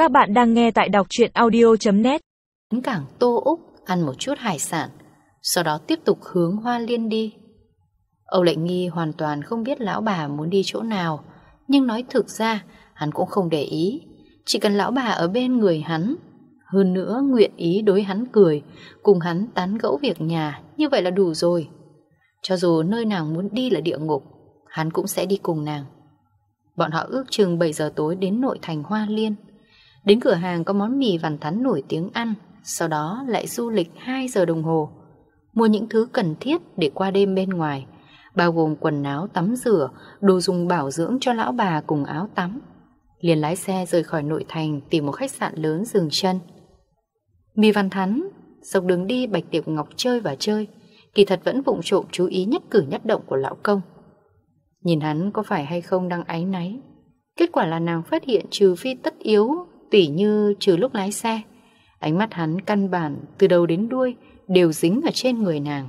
Các bạn đang nghe tại đọc truyện audio.net. Đến cảng Tô Úc ăn một chút hải sản, sau đó tiếp tục hướng Hoa Liên đi. Âu Lệnh Nghi hoàn toàn không biết lão bà muốn đi chỗ nào, nhưng nói thực ra hắn cũng không để ý. Chỉ cần lão bà ở bên người hắn, hơn nữa nguyện ý đối hắn cười, cùng hắn tán gẫu việc nhà, như vậy là đủ rồi. Cho dù nơi nàng muốn đi là địa ngục, hắn cũng sẽ đi cùng nàng. Bọn họ ước chừng 7 giờ tối đến nội thành Hoa Liên. Đến cửa hàng có món mì vằn thắn nổi tiếng ăn, sau đó lại du lịch 2 giờ đồng hồ, mua những thứ cần thiết để qua đêm bên ngoài, bao gồm quần áo tắm rửa, đồ dùng bảo dưỡng cho lão bà cùng áo tắm. Liền lái xe rời khỏi nội thành, tìm một khách sạn lớn dừng chân. Mì vằn thắn, dọc đường đi Bạch Tiệp Ngọc chơi và chơi, kỳ thật vẫn vụng trộm chú ý nhất cử nhất động của lão công. Nhìn hắn có phải hay không đang áy náy. Kết quả là nàng phát hiện trừ phi tất yếu, tỉ như trừ lúc lái xe, ánh mắt hắn căn bản từ đầu đến đuôi đều dính ở trên người nàng.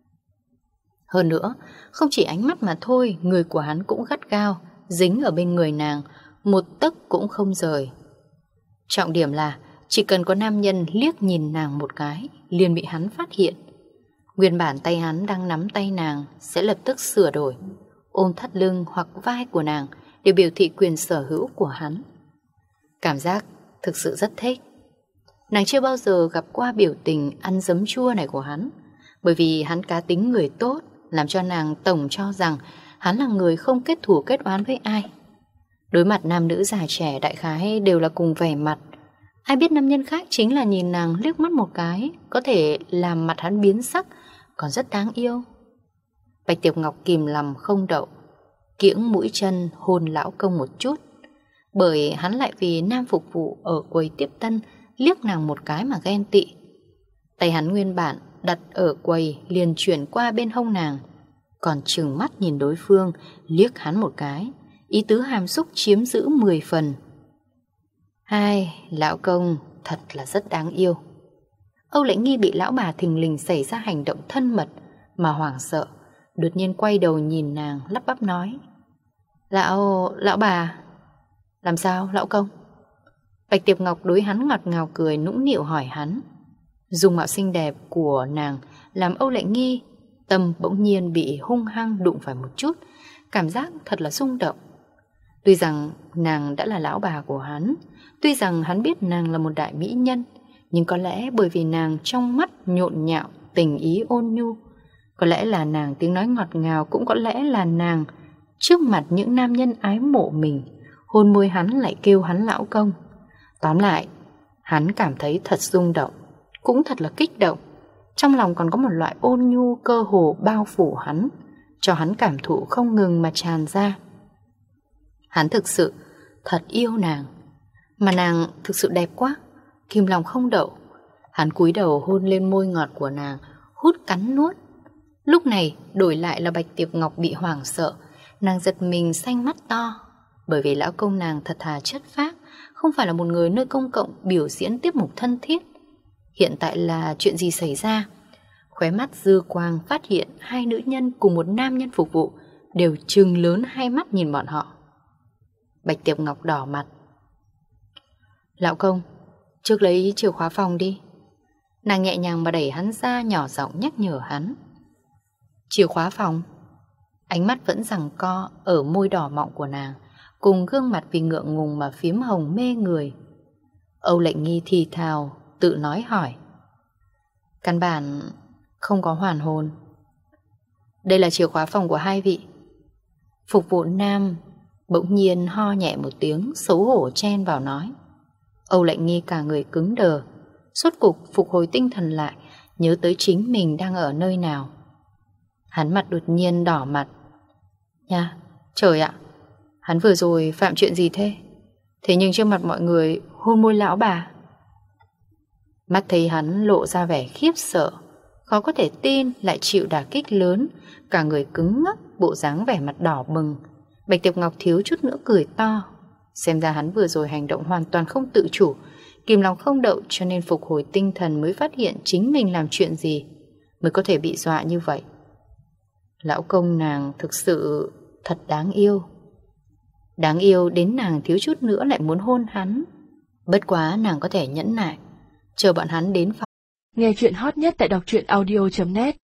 Hơn nữa, không chỉ ánh mắt mà thôi, người của hắn cũng gắt gao, dính ở bên người nàng, một tấc cũng không rời. Trọng điểm là, chỉ cần có nam nhân liếc nhìn nàng một cái, liền bị hắn phát hiện. Nguyên bản tay hắn đang nắm tay nàng sẽ lập tức sửa đổi, ôm thắt lưng hoặc vai của nàng để biểu thị quyền sở hữu của hắn. Cảm giác thực sự rất thích. Nàng chưa bao giờ gặp qua biểu tình ăn giấm chua này của hắn, bởi vì hắn cá tính người tốt, làm cho nàng tổng cho rằng hắn là người không kết thù kết oán với ai. Đối mặt nam nữ già trẻ đại khái đều là cùng vẻ mặt. Ai biết nam nhân khác chính là nhìn nàng liếc mắt một cái có thể làm mặt hắn biến sắc, còn rất đáng yêu. Bạch Tiệp Ngọc kìm lòng không đậu, kiễng mũi chân hôn lão công một chút, bởi hắn lại vì nam phục vụ ở quầy tiếp tân liếc nàng một cái mà ghen tị. Tay hắn nguyên bản đặt ở quầy liền chuyển qua bên hông nàng, còn trừng mắt nhìn đối phương liếc hắn một cái, ý tứ hàm xúc chiếm giữ 10 phần. Hai, lão công thật là rất đáng yêu. Âu Lệnh Nghi bị lão bà thình lình xảy ra hành động thân mật mà hoảng sợ, đột nhiên quay đầu nhìn nàng lắp bắp nói: Lão bà. Làm sao lão công? Bạch Tiệp Ngọc đối hắn ngọt ngào cười nũng nịu hỏi hắn. Dung mạo xinh đẹp của nàng làm Âu Lệnh Nghi tâm bỗng nhiên bị hung hăng đụng phải một chút, cảm giác thật là rung động. Tuy rằng nàng đã là lão bà của hắn, tuy rằng hắn biết nàng là một đại mỹ nhân, nhưng có lẽ bởi vì nàng trong mắt nhộn nhạo tình ý ôn nhu, có lẽ là nàng tiếng nói ngọt ngào, cũng có lẽ là nàng trước mặt những nam nhân ái mộ mình hôn môi hắn lại kêu hắn lão công. Tóm lại, hắn cảm thấy thật rung động, cũng thật là kích động. Trong lòng còn có một loại ôn nhu cơ hồ bao phủ hắn, cho hắn cảm thụ không ngừng mà tràn ra. Hắn thực sự thật yêu nàng, mà nàng thực sự đẹp quá, kìm lòng không đậu. Hắn cúi đầu hôn lên môi ngọt của nàng, hút cắn nuốt. Lúc này đổi lại là Bạch Tiệp Ngọc bị hoảng sợ, nàng giật mình xanh mắt to, bởi vì lão công nàng thật thà chất phác, không phải là một người nơi công cộng biểu diễn tiết mục thân thiết. Hiện tại là chuyện gì xảy ra? Khóe mắt dư quang phát hiện hai nữ nhân cùng một nam nhân phục vụ đều trừng lớn hai mắt nhìn bọn họ. Bạch Tiệp Ngọc đỏ mặt. Lão công, trước lấy chìa khóa phòng đi. Nàng nhẹ nhàng mà đẩy hắn ra, nhỏ giọng nhắc nhở hắn. Chìa khóa phòng? Ánh mắt vẫn giằng co ở môi đỏ mọng của nàng, cùng gương mặt vì ngượng ngùng mà phím hồng mê người. Âu Lệnh Nghi thì thào tự nói hỏi. Căn bản không có hoàn hồn. Đây là chìa khóa phòng của hai vị. Phục vụ nam bỗng nhiên ho nhẹ một tiếng, xấu hổ chen vào nói. Âu Lệnh Nghi cả người cứng đờ, sốt cục phục hồi tinh thần lại, nhớ tới chính mình đang ở nơi nào. Hắn mặt đột nhiên đỏ mặt. Nha, trời ạ, hắn vừa rồi phạm chuyện gì thế? Thế nhưng trước mặt mọi người hôn môi lão bà. Mắt thấy hắn lộ ra vẻ khiếp sợ, khó có thể tin lại chịu đả kích lớn, cả người cứng ngắc, bộ dáng vẻ mặt đỏ bừng. Bạch Tiệp Ngọc thiếu chút nữa cười to. Xem ra hắn vừa rồi hành động hoàn toàn không tự chủ, kìm lòng không đậu, cho nên phục hồi tinh thần mới phát hiện chính mình làm chuyện gì mới có thể bị dọa như vậy. Lão công nàng thực sự thật đáng yêu. Đáng yêu đến nàng thiếu chút nữa lại muốn hôn hắn. Bất quá nàng có thể nhẫn nại, chờ bọn hắn đến phòng. Nghe chuyện hot nhất tại đọc truyện audio.net